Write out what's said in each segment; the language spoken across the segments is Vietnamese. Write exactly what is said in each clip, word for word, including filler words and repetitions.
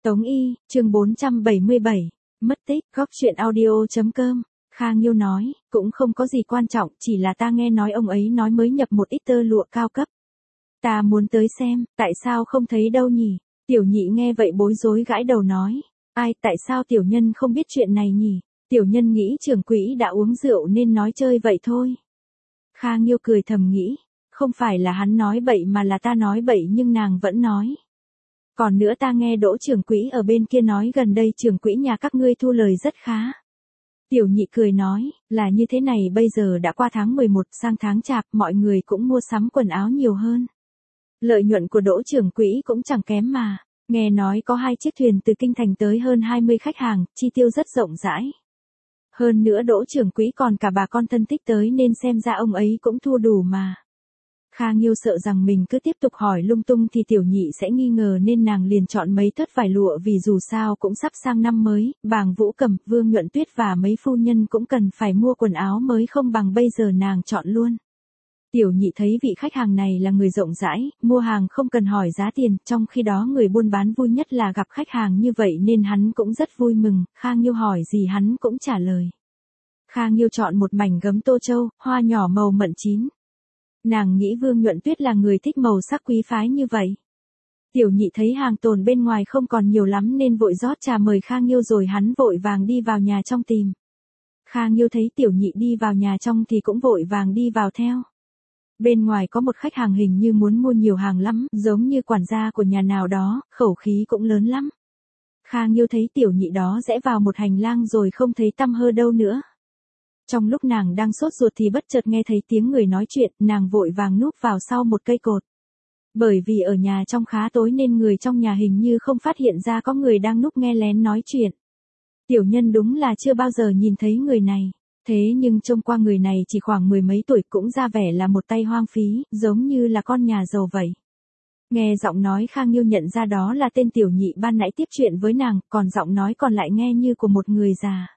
Tống Y, chương bốn trăm bảy mươi bảy, mất tích, góc truyện audio.com, Kha Nghiêu nói, cũng không có gì quan trọng, chỉ là ta nghe nói ông ấy nói mới nhập một ít tơ lụa cao cấp. Ta muốn tới xem, tại sao không thấy đâu nhỉ? Tiểu nhị nghe vậy bối rối gãi đầu nói, ai, tại sao tiểu nhân không biết chuyện này nhỉ? Tiểu nhân nghĩ trưởng quỹ đã uống rượu nên nói chơi vậy thôi. Kha Nghiêu cười thầm nghĩ, không phải là hắn nói bậy mà là ta nói bậy nhưng nàng vẫn nói. Còn nữa ta nghe Đỗ trưởng quỹ ở bên kia nói gần đây trưởng quỹ nhà các ngươi thu lời rất khá. Tiểu nhị cười nói, là như thế này, bây giờ đã qua tháng mười một sang tháng chạp, mọi người cũng mua sắm quần áo nhiều hơn. Lợi nhuận của Đỗ trưởng quỹ cũng chẳng kém mà, nghe nói có hai chiếc thuyền từ Kinh Thành tới hơn hai mươi khách hàng, chi tiêu rất rộng rãi. Hơn nữa Đỗ trưởng quỹ còn cả bà con thân thích tới nên xem ra ông ấy cũng thu đủ mà. Kha Nghiêu sợ rằng mình cứ tiếp tục hỏi lung tung thì tiểu nhị sẽ nghi ngờ nên nàng liền chọn mấy thớt vải lụa vì dù sao cũng sắp sang năm mới, Bàng Vũ Cầm, Vương Nhuận Tuyết và mấy phu nhân cũng cần phải mua quần áo mới không bằng bây giờ nàng chọn luôn. Tiểu nhị thấy vị khách hàng này là người rộng rãi, mua hàng không cần hỏi giá tiền, trong khi đó người buôn bán vui nhất là gặp khách hàng như vậy nên hắn cũng rất vui mừng, Kha Nghiêu hỏi gì hắn cũng trả lời. Kha Nghiêu chọn một mảnh gấm tô châu, hoa nhỏ màu mận chín. Nàng nghĩ Vương Nhuận Tuyết là người thích màu sắc quý phái như vậy. Tiểu nhị thấy hàng tồn bên ngoài không còn nhiều lắm nên vội rót trà mời Kha Nghiêu rồi hắn vội vàng đi vào nhà trong tìm. Kha Nghiêu thấy tiểu nhị đi vào nhà trong thì cũng vội vàng đi vào theo. Bên ngoài có một khách hàng hình như muốn mua nhiều hàng lắm, giống như quản gia của nhà nào đó, khẩu khí cũng lớn lắm. Kha Nghiêu thấy tiểu nhị đó rẽ vào một hành lang rồi không thấy tăm hơi đâu nữa. Trong lúc nàng đang sốt ruột thì bất chợt nghe thấy tiếng người nói chuyện, nàng vội vàng núp vào sau một cây cột. Bởi vì ở nhà trong khá tối nên người trong nhà hình như không phát hiện ra có người đang núp nghe lén nói chuyện. Tiểu nhân đúng là chưa bao giờ nhìn thấy người này, thế nhưng trông qua người này chỉ khoảng mười mấy tuổi cũng ra vẻ là một tay hoang phí, giống như là con nhà giàu vậy. Nghe giọng nói Kha Nghiêu nhận ra đó là tên tiểu nhị ban nãy tiếp chuyện với nàng, còn giọng nói còn lại nghe như của một người già.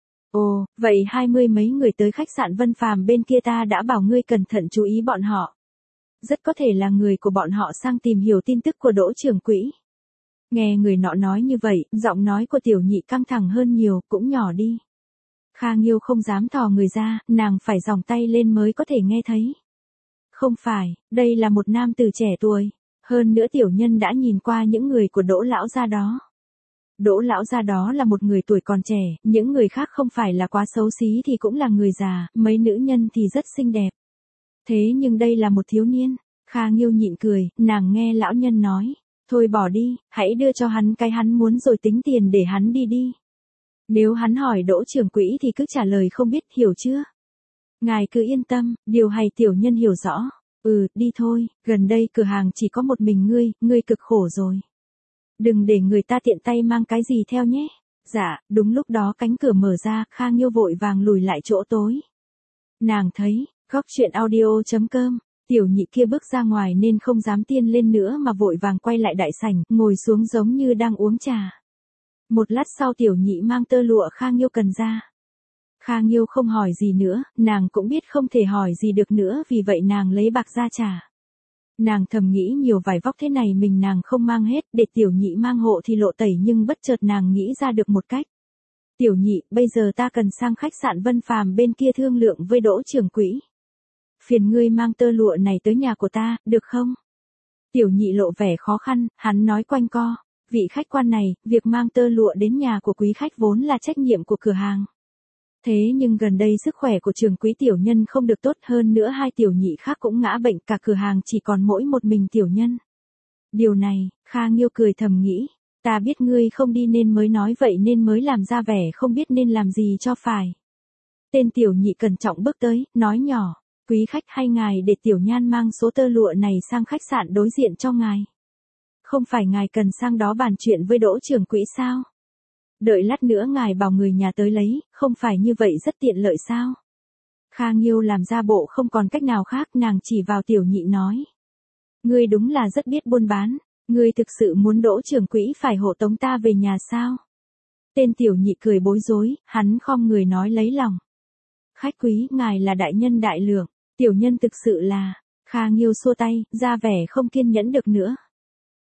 Ồ, vậy hai mươi mấy người tới khách sạn Vân Phàm bên kia ta đã bảo ngươi cẩn thận chú ý bọn họ. Rất có thể là người của bọn họ sang tìm hiểu tin tức của Đỗ trưởng quỹ. Nghe người nọ nói như vậy, giọng nói của tiểu nhị căng thẳng hơn nhiều, cũng nhỏ đi. Kha Nghiêu không dám thò người ra, nàng phải giòng tay lên mới có thể nghe thấy. Không phải, đây là một nam tử trẻ tuổi. Hơn nữa tiểu nhân đã nhìn qua những người của Đỗ lão gia đó. Đỗ lão gia đó là một người tuổi còn trẻ, những người khác không phải là quá xấu xí thì cũng là người già, mấy nữ nhân thì rất xinh đẹp. Thế nhưng đây là một thiếu niên. Kha Nghiêu nhịn cười, nàng nghe lão nhân nói, thôi bỏ đi, hãy đưa cho hắn cái hắn muốn rồi tính tiền để hắn đi đi. Nếu hắn hỏi Đỗ trưởng quỹ thì cứ trả lời không biết, hiểu chưa? Ngài cứ yên tâm, điều hay tiểu nhân hiểu rõ. Ừ, đi thôi, gần đây cửa hàng chỉ có một mình ngươi, ngươi cực khổ rồi. Đừng để người ta tiện tay mang cái gì theo nhé. Dạ, đúng lúc đó cánh cửa mở ra, Kha Nghiêu vội vàng lùi lại chỗ tối. Nàng thấy, góc truyện audio.com, tiểu nhị kia bước ra ngoài nên không dám tiên lên nữa mà vội vàng quay lại đại sảnh, ngồi xuống giống như đang uống trà. Một lát sau tiểu nhị mang tơ lụa Kha Nghiêu cần ra. Kha Nghiêu không hỏi gì nữa, nàng cũng biết không thể hỏi gì được nữa vì vậy nàng lấy bạc ra trả. Nàng thầm nghĩ nhiều vải vóc thế này mình nàng không mang hết, để tiểu nhị mang hộ thì lộ tẩy nhưng bất chợt nàng nghĩ ra được một cách. Tiểu nhị, bây giờ ta cần sang khách sạn Vân Phàm bên kia thương lượng với Đỗ trưởng quỹ. Phiền ngươi mang tơ lụa này tới nhà của ta, được không? Tiểu nhị lộ vẻ khó khăn, hắn nói quanh co. Vị khách quan này, việc mang tơ lụa đến nhà của quý khách vốn là trách nhiệm của cửa hàng. Thế nhưng gần đây sức khỏe của trưởng quỹ tiểu nhân không được tốt, hơn nữa hai tiểu nhị khác cũng ngã bệnh, cả cửa hàng chỉ còn mỗi một mình tiểu nhân. Điều này, Kha Nghiêu cười thầm nghĩ, ta biết ngươi không đi nên mới nói vậy nên mới làm ra vẻ không biết nên làm gì cho phải. Tên tiểu nhị cẩn trọng bước tới, nói nhỏ, quý khách hay ngài để tiểu nhan mang số tơ lụa này sang khách sạn đối diện cho ngài. Không phải ngài cần sang đó bàn chuyện với Đỗ trưởng quỹ sao? Đợi lát nữa ngài bảo người nhà tới lấy, không phải như vậy rất tiện lợi sao? Kha Nghiêu làm ra bộ không còn cách nào khác, nàng chỉ vào tiểu nhị nói. Ngươi đúng là rất biết buôn bán, ngươi thực sự muốn Đỗ trưởng quỹ phải hộ tống ta về nhà sao? Tên tiểu nhị cười bối rối, hắn khom người nói lấy lòng. Khách quý, ngài là đại nhân đại lượng, tiểu nhân thực sự là, Kha Nghiêu xua tay, ra vẻ không kiên nhẫn được nữa.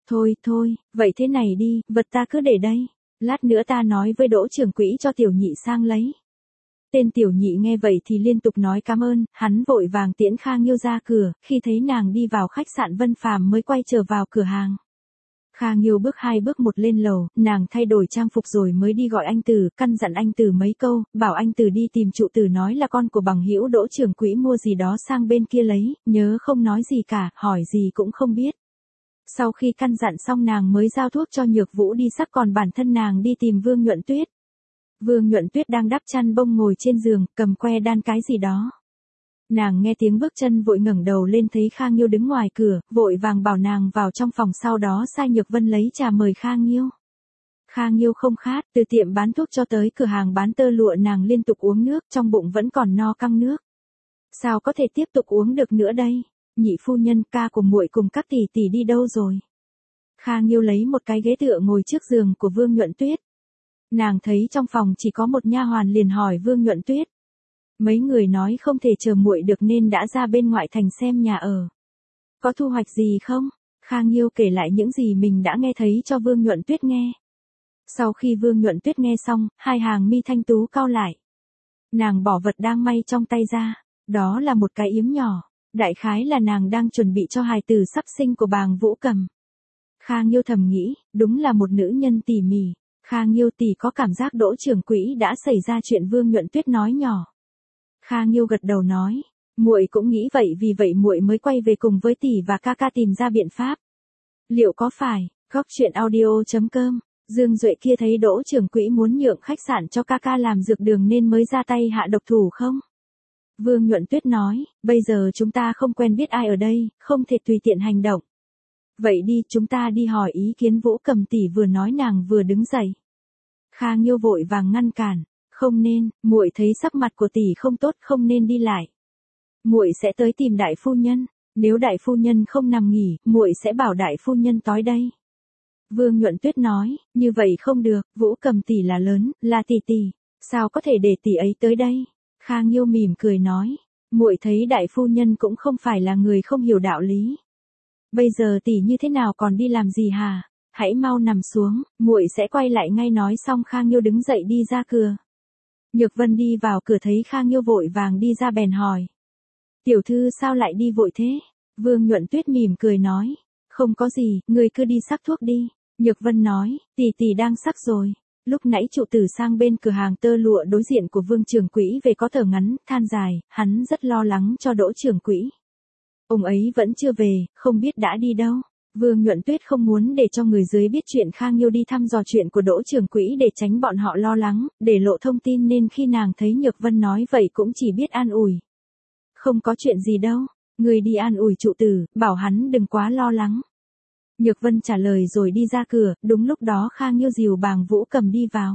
Thôi thôi, vậy thế này đi, vật ta cứ để đây. Lát nữa ta nói với Đỗ trưởng quỹ cho tiểu nhị sang lấy. Tên tiểu nhị nghe vậy thì liên tục nói cảm ơn, hắn vội vàng tiễn Kha Nghiêu ra cửa, khi thấy nàng đi vào khách sạn Vân Phàm mới quay trở vào cửa hàng. Kha Nghiêu bước hai bước một lên lầu, nàng thay đổi trang phục rồi mới đi gọi anh Từ, căn dặn anh Từ mấy câu, bảo anh Từ đi tìm trụ tử nói là con của bằng hữu Đỗ trưởng quỹ mua gì đó sang bên kia lấy, nhớ không nói gì cả, hỏi gì cũng không biết. Sau khi căn dặn xong nàng mới giao thuốc cho Nhược Vũ đi sắc, còn bản thân nàng đi tìm Vương Nhuận Tuyết. Vương Nhuận Tuyết đang đắp chăn bông ngồi trên giường, cầm que đan cái gì đó. Nàng nghe tiếng bước chân vội ngẩng đầu lên thấy Kha Nghiêu đứng ngoài cửa, vội vàng bảo nàng vào trong phòng, sau đó sai Nhược Vân lấy trà mời Kha Nghiêu. Kha Nghiêu không khát, từ tiệm bán thuốc cho tới cửa hàng bán tơ lụa nàng liên tục uống nước, trong bụng vẫn còn no căng nước. Sao có thể tiếp tục uống được nữa đây? Nhị phu nhân, ca của muội cùng các tỷ tỷ đi đâu rồi? Kha Nghiêu lấy một cái ghế tựa ngồi trước giường của Vương Nhuận Tuyết. Nàng thấy trong phòng chỉ có một nha hoàn liền hỏi Vương Nhuận Tuyết. Mấy người nói không thể chờ muội được nên đã ra bên ngoại thành xem nhà ở. Có thu hoạch gì không? Kha Nghiêu kể lại những gì mình đã nghe thấy cho Vương Nhuận Tuyết nghe. Sau khi Vương Nhuận Tuyết nghe xong, hai hàng mi thanh tú cau lại. Nàng bỏ vật đang may trong tay ra, đó là một cái yếm nhỏ, đại khái là nàng đang chuẩn bị cho hài tử sắp sinh của Bàng Vũ Cầm. Kha Nghiêu thầm nghĩ, đúng là một nữ nhân tỉ mỉ. Kha Nghiêu tỷ có cảm giác Đỗ trưởng quỹ đã xảy ra chuyện, Vương Nhuận Tuyết nói nhỏ. Kha Nghiêu gật đầu nói, muội cũng nghĩ vậy, vì vậy muội mới quay về cùng với tỷ và ca ca tìm ra biện pháp. Liệu có phải, góc truyện audio chấm com, Dương Duệ kia thấy Đỗ trưởng quỹ muốn nhượng khách sạn cho ca ca làm dược đường nên mới ra tay hạ độc thủ không? Vương Nhuận Tuyết nói, bây giờ chúng ta không quen biết ai ở đây, không thể tùy tiện hành động. Vậy đi, chúng ta đi hỏi ý kiến Vũ Cầm tỷ, vừa nói nàng vừa đứng dậy. Kha Nghiêu vội vàng ngăn cản, không nên, muội thấy sắc mặt của tỷ không tốt, không nên đi lại. Muội sẽ tới tìm đại phu nhân, nếu đại phu nhân không nằm nghỉ, muội sẽ bảo đại phu nhân tới đây. Vương Nhuận Tuyết nói, như vậy không được, Vũ Cầm tỷ là lớn, là tỷ tỷ, sao có thể để tỷ ấy tới đây? Kha Nghiêu mỉm cười nói, muội thấy đại phu nhân cũng không phải là người không hiểu đạo lý. Bây giờ tỷ như thế nào còn đi làm gì hả? Hãy mau nằm xuống, muội sẽ quay lại ngay. Nói xong Kha Nghiêu đứng dậy đi ra cửa. Nhược Vân đi vào cửa thấy Kha Nghiêu vội vàng đi ra bèn hỏi. Tiểu thư sao lại đi vội thế? Vương Nhuận Tuyết mỉm cười nói. Không có gì, người cứ đi sắc thuốc đi. Nhược Vân nói, tỷ tỷ đang sắc rồi. Lúc nãy trụ tử sang bên cửa hàng tơ lụa đối diện của Vương trưởng quỹ về có thở ngắn, than dài, hắn rất lo lắng cho Đỗ trưởng quỹ. Ông ấy vẫn chưa về, không biết đã đi đâu. Vương Nhuận Tuyết không muốn để cho người dưới biết chuyện Kha Nghiêu đi thăm dò chuyện của Đỗ trưởng quỹ để tránh bọn họ lo lắng, để lộ thông tin, nên khi nàng thấy Nhược Vân nói vậy cũng chỉ biết an ủi. Không có chuyện gì đâu, người đi an ủi trụ tử, bảo hắn đừng quá lo lắng. Nhược Vân trả lời rồi đi ra cửa, đúng lúc đó Kha Nghiêu dìu Bàng Vũ Cầm đi vào.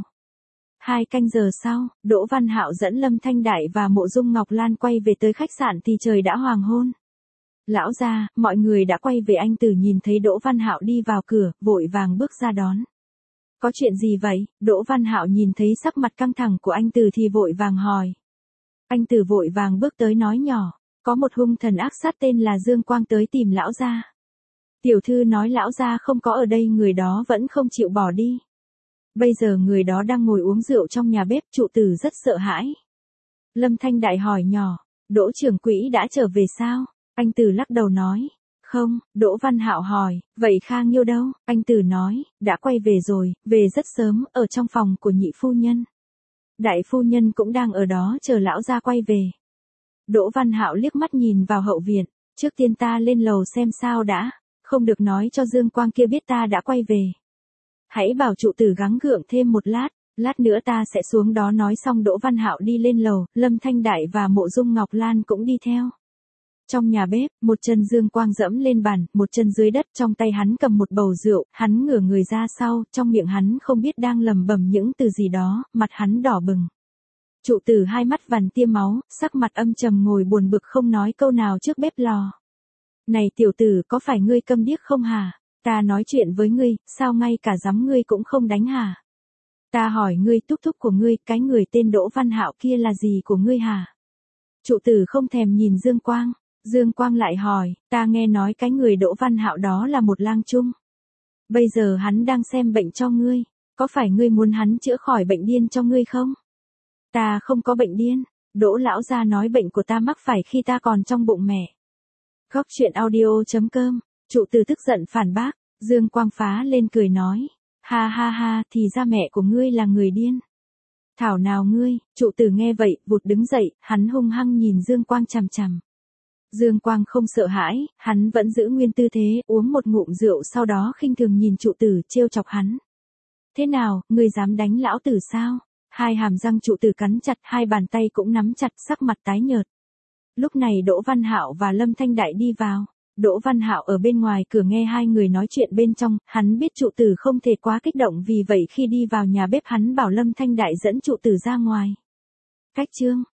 Hai canh giờ sau, Đỗ Văn Hạo dẫn Lâm Thanh Đại và Mộ Dung Ngọc Lan quay về tới khách sạn thì trời đã hoàng hôn. Lão gia, mọi người đã quay về. Anh Từ nhìn thấy Đỗ Văn Hạo đi vào cửa, vội vàng bước ra đón. Có chuyện gì vậy? Đỗ Văn Hạo nhìn thấy sắc mặt căng thẳng của anh Từ thì vội vàng hỏi. Anh Từ vội vàng bước tới nói nhỏ, có một hung thần ác sát tên là Dương Quang tới tìm lão gia. Tiểu thư nói lão gia không có ở đây, người đó vẫn không chịu bỏ đi. Bây giờ người đó đang ngồi uống rượu trong nhà bếp, trụ tử rất sợ hãi. Lâm Thanh Đại hỏi nhỏ, Đỗ trưởng quỹ đã trở về sao? Anh Từ lắc đầu nói, không. Đỗ Văn Hạo hỏi, vậy Kha Nghiêu đâu? Anh Từ nói, đã quay về rồi, về rất sớm, ở trong phòng của nhị phu nhân. Đại phu nhân cũng đang ở đó chờ lão gia quay về. Đỗ Văn Hạo liếc mắt nhìn vào hậu viện, trước tiên ta lên lầu xem sao đã, không được nói cho Dương Quang kia biết ta đã quay về. Hãy bảo trụ tử gắng gượng thêm một lát, lát nữa ta sẽ xuống đó. Nói xong Đỗ Văn Hạo đi lên lầu, Lâm Thanh Đại và Mộ Dung Ngọc Lan cũng đi theo. Trong nhà bếp, một chân Dương Quang dẫm lên bàn, một chân dưới đất, trong tay hắn cầm một bầu rượu, hắn ngửa người ra sau, trong miệng hắn không biết đang lẩm bẩm những từ gì đó, mặt hắn đỏ bừng. Trụ tử hai mắt vằn tia máu, sắc mặt âm trầm ngồi buồn bực không nói câu nào trước bếp lò. Này tiểu tử, có phải ngươi câm điếc không hả? Ta nói chuyện với ngươi, sao ngay cả giám ngươi cũng không đánh hả? Ta hỏi ngươi, thúc thúc của ngươi, cái người tên Đỗ Văn Hạo kia là gì của ngươi hả? Trụ tử không thèm nhìn Dương Quang. Dương Quang lại hỏi, ta nghe nói cái người Đỗ Văn Hạo đó là một lang trung. Bây giờ hắn đang xem bệnh cho ngươi, có phải ngươi muốn hắn chữa khỏi bệnh điên cho ngươi không? Ta không có bệnh điên, Đỗ lão gia nói bệnh của ta mắc phải khi ta còn trong bụng mẹ. Góc chuyện audio chấm com, trụ từ tức giận phản bác, Dương Quang phá lên cười nói, ha ha ha, thì ra mẹ của ngươi là người điên. Thảo nào ngươi, trụ tử nghe vậy, vụt đứng dậy, hắn hung hăng nhìn Dương Quang chằm chằm. Dương Quang không sợ hãi, hắn vẫn giữ nguyên tư thế, uống một ngụm rượu sau đó khinh thường nhìn trụ tử trêu chọc hắn. Thế nào, ngươi dám đánh lão tử sao? Hai hàm răng trụ tử cắn chặt, hai bàn tay cũng nắm chặt, sắc mặt tái nhợt. Lúc này Đỗ Văn Hạo và Lâm Thanh Đại đi vào. Đỗ Văn Hạo ở bên ngoài cửa nghe hai người nói chuyện bên trong, hắn biết trụ tử không thể quá kích động, vì vậy khi đi vào nhà bếp hắn bảo Lâm Thanh Đại dẫn trụ tử ra ngoài. Cách chương